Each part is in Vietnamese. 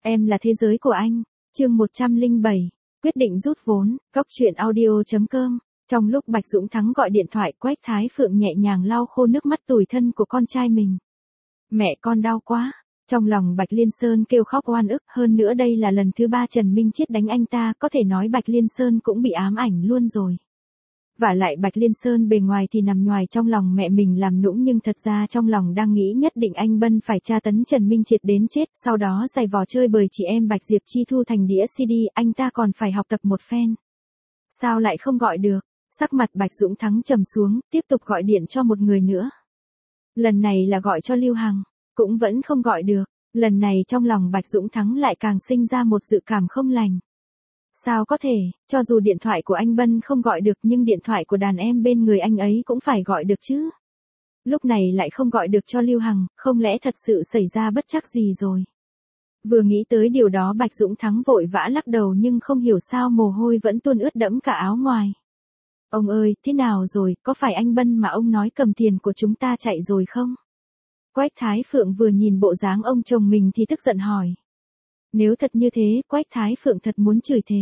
Em là thế giới của anh. Chương 107. Quyết định rút vốn. Cóc truyện audio.com. Trong lúc Bạch Dũng Thắng gọi điện thoại, Quách Thái Phượng nhẹ nhàng lau khô nước mắt tủi thân của con trai mình. Mẹ con đau quá. Trong lòng Bạch Liên Sơn kêu khóc oan ức, hơn nữa đây là lần thứ 3 Trần Minh Chiết đánh anh ta, có thể nói Bạch Liên Sơn cũng bị ám ảnh luôn rồi. Vả lại Bạch Liên Sơn bề ngoài thì nằm nhoài trong lòng mẹ mình làm nũng, nhưng thật ra trong lòng đang nghĩ nhất định anh Bân phải tra tấn Trần Minh Chiết đến chết, sau đó giày vò chơi bời chị em Bạch Diệp Chi thu thành đĩa CD, anh ta còn phải học tập một phen. Sao lại không gọi được? Sắc mặt Bạch Dũng Thắng trầm xuống, tiếp tục gọi điện cho một người nữa. Lần này là gọi cho Lưu Hằng, cũng vẫn không gọi được. Lần này trong lòng Bạch Dũng Thắng lại càng sinh ra một dự cảm không lành. Sao có thể, cho dù điện thoại của anh Bân không gọi được nhưng điện thoại của đàn em bên người anh ấy cũng phải gọi được chứ. Lúc này lại không gọi được cho Lưu Hằng, không lẽ thật sự xảy ra bất trắc gì rồi. Vừa nghĩ tới điều đó Bạch Dũng Thắng vội vã lắc đầu, nhưng không hiểu sao mồ hôi vẫn tuôn ướt đẫm cả áo ngoài. Ông ơi, thế nào rồi, có phải anh Bân mà ông nói cầm tiền của chúng ta chạy rồi không? Quách Thái Phượng vừa nhìn bộ dáng ông chồng mình thì tức giận hỏi. Nếu thật như thế, Quách Thái Phượng thật muốn chửi thề.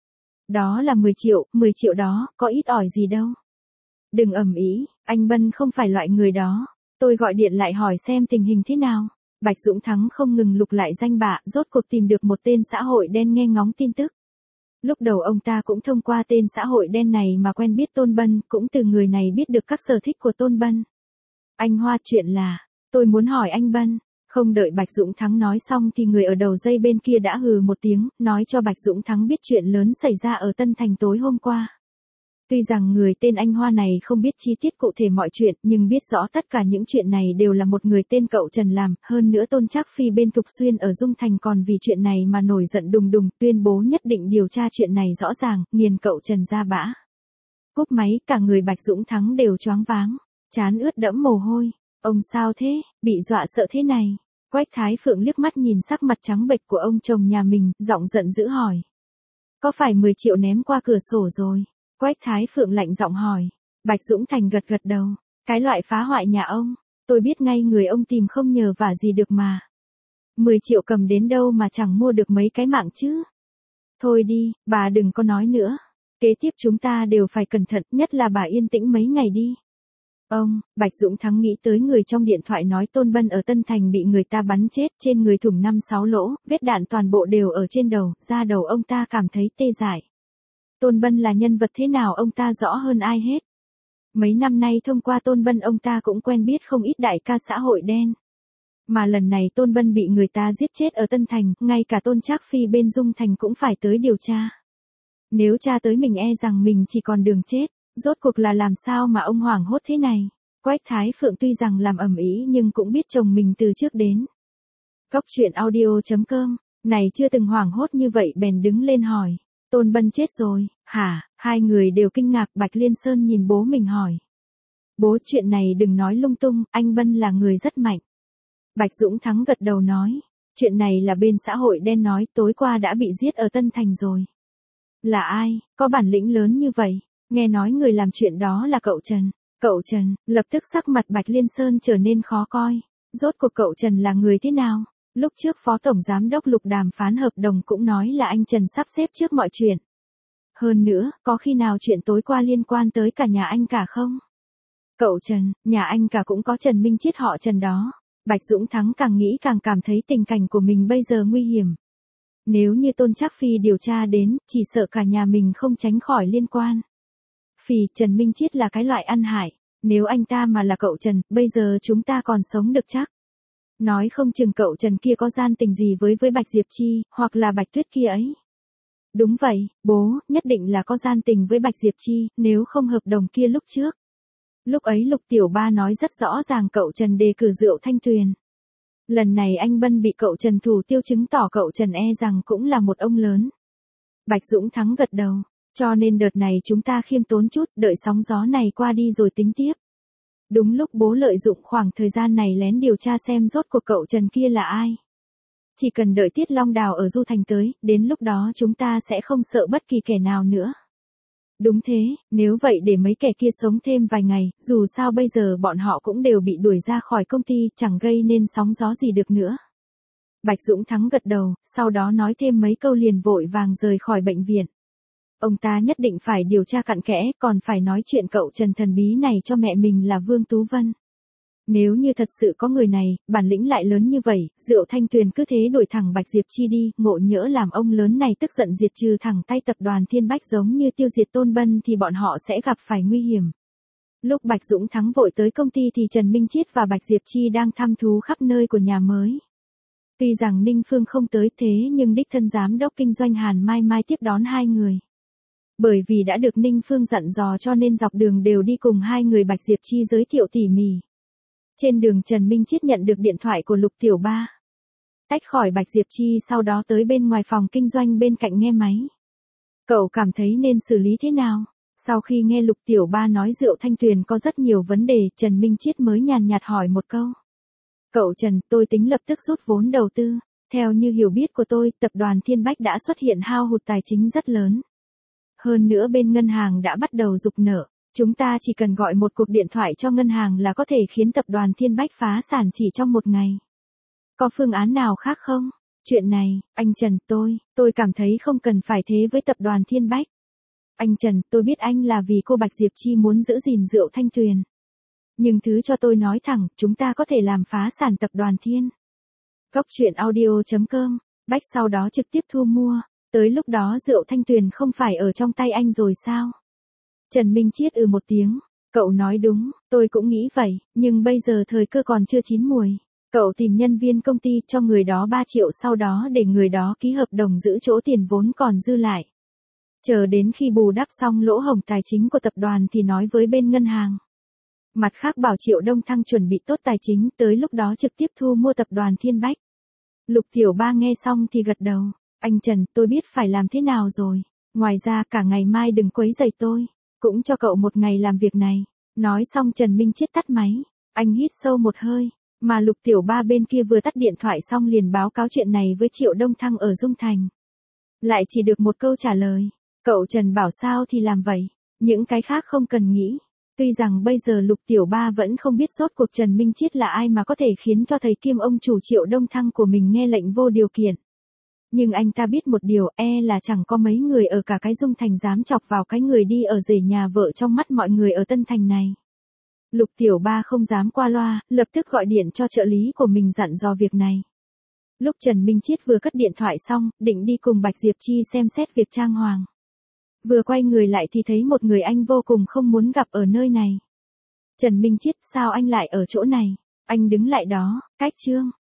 Đó là 10 triệu đó, có ít ỏi gì đâu. Đừng ầm ĩ, anh Bân không phải loại người đó. Tôi gọi điện lại hỏi xem tình hình thế nào. Bạch Dũng Thắng không ngừng lục lại danh bạ, rốt cuộc tìm được một tên xã hội đen nghe ngóng tin tức. Lúc đầu ông ta cũng thông qua tên xã hội đen này mà quen biết Tôn Bân, cũng từ người này biết được các sở thích của Tôn Bân. Anh Hoa, chuyện là, tôi muốn hỏi anh Bân. Không đợi Bạch Dũng Thắng nói xong thì người ở đầu dây bên kia đã hừ một tiếng, nói cho Bạch Dũng Thắng biết chuyện lớn xảy ra ở Tân Thành tối hôm qua. Tuy rằng người tên anh Hoa này không biết chi tiết cụ thể mọi chuyện, nhưng biết rõ tất cả những chuyện này đều là một người tên cậu Trần làm, hơn nữa Tôn Trác Phi bên Thục Xuyên ở Dung Thành còn vì chuyện này mà nổi giận đùng đùng, tuyên bố nhất định điều tra chuyện này rõ ràng, nghiền cậu Trần ra bã. Cúp máy, cả người Bạch Dũng Thắng đều choáng váng, trán ướt đẫm mồ hôi. Ông sao thế, bị dọa sợ thế này? Quách Thái Phượng liếc mắt nhìn sắc mặt trắng bệch của ông chồng nhà mình, giọng giận dữ hỏi. Có phải 10 triệu ném qua cửa sổ rồi? Quách Thái Phượng lạnh giọng hỏi. Bạch Dũng Thành gật gật đầu. Cái loại phá hoại nhà ông, tôi biết ngay người ông tìm không nhờ vả gì được mà. 10 triệu cầm đến đâu mà chẳng mua được mấy cái mạng chứ? Thôi đi, bà đừng có nói nữa. Kế tiếp chúng ta đều phải cẩn thận, nhất là bà yên tĩnh mấy ngày đi. Bạch Dũng Thắng nghĩ tới người trong điện thoại nói Tôn Bân ở Tân Thành bị người ta bắn chết, trên người thủng 5-6 lỗ, vết đạn toàn bộ đều ở trên đầu, da đầu ông ta cảm thấy tê dại. Tôn Bân là nhân vật thế nào ông ta rõ hơn ai hết. Mấy năm nay thông qua Tôn Bân ông ta cũng quen biết không ít đại ca xã hội đen. Mà lần này Tôn Bân bị người ta giết chết ở Tân Thành, ngay cả Tôn Trác Phi bên Dung Thành cũng phải tới điều tra. Nếu tra tới mình e rằng mình chỉ còn đường chết. Rốt cuộc là làm sao mà ông hoảng hốt thế này? Quách Thái Phượng tuy rằng làm ầm ĩ nhưng cũng biết chồng mình từ trước đến. Cóc truyện audio.com, này chưa từng hoảng hốt như vậy bèn đứng lên hỏi. Tôn Bân chết rồi, hả? Hai người đều kinh ngạc. Bạch Liên Sơn nhìn bố mình hỏi. Bố, chuyện này đừng nói lung tung, anh Bân là người rất mạnh. Bạch Dũng Thắng gật đầu nói. Chuyện này là bên xã hội đen nói, tối qua đã bị giết ở Tân Thành rồi. Là ai, có bản lĩnh lớn như vậy? Nghe nói người làm chuyện đó là cậu Trần. Cậu Trần, lập tức sắc mặt Bạch Liên Sơn trở nên khó coi. Rốt cuộc cậu Trần là người thế nào? Lúc trước Phó Tổng Giám đốc Lục đàm phán hợp đồng cũng nói là anh Trần sắp xếp trước mọi chuyện. Hơn nữa, có khi nào chuyện tối qua liên quan tới cả nhà anh cả không? Cậu Trần, nhà anh cả cũng có Trần Minh Chiết họ Trần đó. Bạch Dũng Thắng càng nghĩ càng cảm thấy tình cảnh của mình bây giờ nguy hiểm. Nếu như Tôn Trác Phi điều tra đến, chỉ sợ cả nhà mình không tránh khỏi liên quan. Trần Minh Chiết là cái loại ăn hại, nếu anh ta mà là cậu Trần, bây giờ chúng ta còn sống được chắc. Nói không chừng cậu Trần kia có gian tình gì với Bạch Diệp Chi, hoặc là Bạch Tuyết kia ấy. Đúng vậy, bố, nhất định là có gian tình với Bạch Diệp Chi, nếu không hợp đồng kia lúc trước. Lúc ấy Lục Tiểu Ba nói rất rõ ràng cậu Trần đề cử Rượu Thanh Tuyền. Lần này anh Bân bị cậu Trần thủ tiêu chứng tỏ cậu Trần e rằng cũng là một ông lớn. Bạch Dũng Thắng gật đầu. Cho nên đợt này chúng ta khiêm tốn chút, đợi sóng gió này qua đi rồi tính tiếp. Đúng lúc bố lợi dụng khoảng thời gian này lén điều tra xem rốt cuộc cậu Trần kia là ai. Chỉ cần đợi Tiết Long Đào ở Du Thành tới, đến lúc đó chúng ta sẽ không sợ bất kỳ kẻ nào nữa. Đúng thế, nếu vậy để mấy kẻ kia sống thêm vài ngày, dù sao bây giờ bọn họ cũng đều bị đuổi ra khỏi công ty, chẳng gây nên sóng gió gì được nữa. Bạch Dũng Thắng gật đầu, sau đó nói thêm mấy câu liền vội vàng rời khỏi bệnh viện. Ông ta nhất định phải điều tra cặn kẽ, còn phải nói chuyện cậu Trần thần bí này cho mẹ mình là Vương Tú Vân. Nếu như thật sự có người này, bản lĩnh lại lớn như vậy, Diệu Thanh Tuyền cứ thế đuổi thẳng Bạch Diệp Chi đi, ngộ nhỡ làm ông lớn này tức giận diệt trừ thẳng tay tập đoàn Thiên Bách giống như tiêu diệt Tôn Bân thì bọn họ sẽ gặp phải nguy hiểm. Lúc Bạch Dũng Thắng vội tới công ty thì Trần Minh Chiết và Bạch Diệp Chi đang thăm thú khắp nơi của nhà mới. Tuy rằng Ninh Phương không tới thế nhưng đích thân giám đốc kinh doanh Hàn Mai Mai tiếp đón hai người. Bởi vì đã được Ninh Phương dặn dò cho nên dọc đường đều đi cùng hai người Bạch Diệp Chi giới thiệu tỉ mỉ. Trên đường Trần Minh Chiết nhận được điện thoại của Lục Tiểu Ba. Tách khỏi Bạch Diệp Chi sau đó tới bên ngoài phòng kinh doanh bên cạnh nghe máy. Cậu cảm thấy nên xử lý thế nào? Sau khi nghe Lục Tiểu Ba nói Diệu Thanh Tuyền có rất nhiều vấn đề, Trần Minh Chiết mới nhàn nhạt hỏi một câu. Cậu Trần, tôi tính lập tức rút vốn đầu tư. Theo như hiểu biết của tôi, tập đoàn Thiên Bách đã xuất hiện hao hụt tài chính rất lớn. Hơn nữa bên ngân hàng đã bắt đầu rục nợ. Chúng ta chỉ cần gọi một cuộc điện thoại cho ngân hàng là có thể khiến tập đoàn Thiên Bách phá sản chỉ trong một ngày. Có phương án nào khác không? Chuyện này, anh Trần, tôi cảm thấy không cần phải thế với tập đoàn Thiên Bách. Anh Trần, tôi biết anh là vì cô Bạch Diệp Chi muốn giữ gìn Diệu Thanh Tuyền. Nhưng thứ cho tôi nói thẳng, chúng ta có thể làm phá sản tập đoàn Thiên. Góc truyện audio.com, Bách sau đó trực tiếp thu mua. Tới lúc đó Diệu Thanh Tuyền không phải ở trong tay anh rồi sao? Trần Minh Chiết một tiếng. Cậu nói đúng, tôi cũng nghĩ vậy, nhưng bây giờ thời cơ còn chưa chín muồi. Cậu tìm nhân viên công ty cho người đó 3 triệu sau đó để người đó ký hợp đồng giữ chỗ tiền vốn còn dư lại. Chờ đến khi bù đắp xong lỗ hổng tài chính của tập đoàn thì nói với bên ngân hàng. Mặt khác bảo Triệu Đông Thăng chuẩn bị tốt tài chính, tới lúc đó trực tiếp thu mua tập đoàn Thiên Bách. Lục Tiểu Ba nghe xong thì gật đầu. Anh Trần, tôi biết phải làm thế nào rồi. Ngoài ra cả ngày mai đừng quấy rầy tôi. Cũng cho cậu một ngày làm việc này. Nói xong Trần Minh Chiết tắt máy. Anh hít sâu một hơi. Mà Lục Tiểu Ba bên kia vừa tắt điện thoại xong liền báo cáo chuyện này với Triệu Đông Thăng ở Dung Thành. Lại chỉ được một câu trả lời. Cậu Trần bảo sao thì làm vậy. Những cái khác không cần nghĩ. Tuy rằng bây giờ Lục Tiểu Ba vẫn không biết rốt cuộc Trần Minh Chiết là ai mà có thể khiến cho thầy Kim ông chủ Triệu Đông Thăng của mình nghe lệnh vô điều kiện. Nhưng anh ta biết một điều, là chẳng có mấy người ở cả cái Dung Thành dám chọc vào cái người đi ở rể nhà vợ trong mắt mọi người ở Tân Thành này. Lục Tiểu Ba không dám qua loa, lập tức gọi điện cho trợ lý của mình dặn dò việc này. Lúc Trần Minh Chiết vừa cất điện thoại xong, định đi cùng Bạch Diệp Chi xem xét việc trang hoàng. Vừa quay người lại thì thấy một người anh vô cùng không muốn gặp ở nơi này. Trần Minh Chiết, sao anh lại ở chỗ này? Anh đứng lại đó, cách Trương.